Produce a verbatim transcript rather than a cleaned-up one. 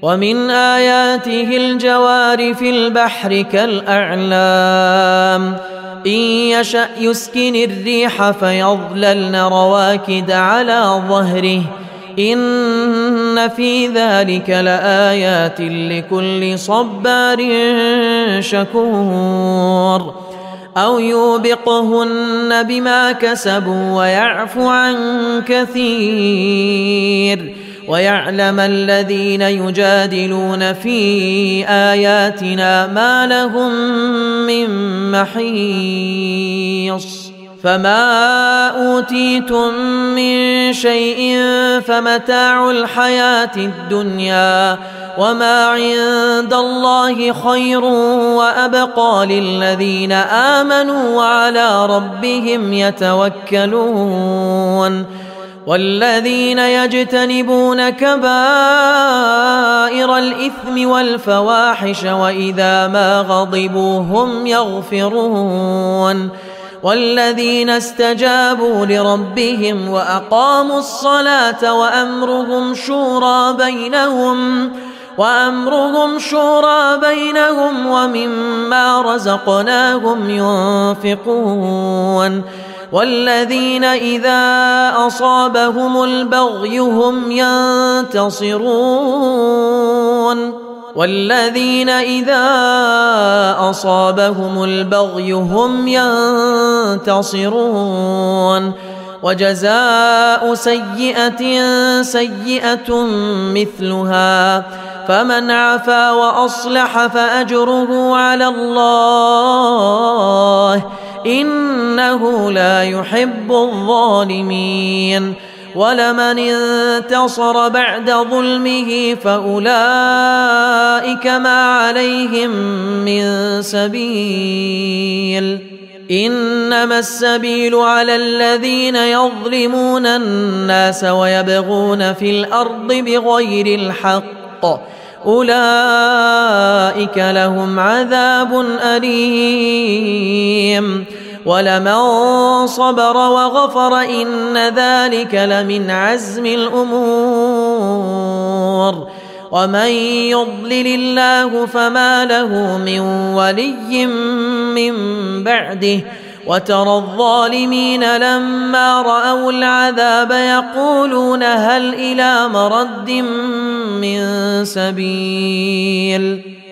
ومن آياته الجوار في البحر كالأعلام إن يشأ يسكن الريح فيظللن رواكد على ظهره إن في ذلك لآيات لكل صبار شكور أو يوبقهن بما كسبوا ويعفو عن كثير ويعلم الذين يجادلون في آياتنا ما لهم من محيص فما أوتيتم من شيء فمتاع الحياة الدنيا وما عند الله خير وأبقى للذين آمنوا وعلى ربهم يتوكلون والذين يجتنبون كبائر الإثم والفواحش وإذا ما غضبوا هم يغفرون والذين استجابوا لربهم وأقاموا الصلاة وأمرهم شورى بينهم وأمرهم شورى بينهم ومما رزقناهم ينفقون والذين إذا أصابهم البغي هم ينتصرون والذين إذا أصابهم البغي هم ينتصرون وجزاء سيئة سيئة مثلها فمن عفا وأصلح فأجره على الله إنه لا يحب الظالمين ولمن انتصر بعد ظلمه فأولئك ما عليهم من سبيل إنما السبيل على الذين يظلمون الناس ويبغون في الأرض بغير الحق أولئك لهم عذاب أليم ولمن صبر وغفر إن ذلك لمن عزم الأمور ومن يضلل الله فما له من ولي من بعده وترى الظالمين لما رأوا العذاب يقولون هل إلى مرد من سبيل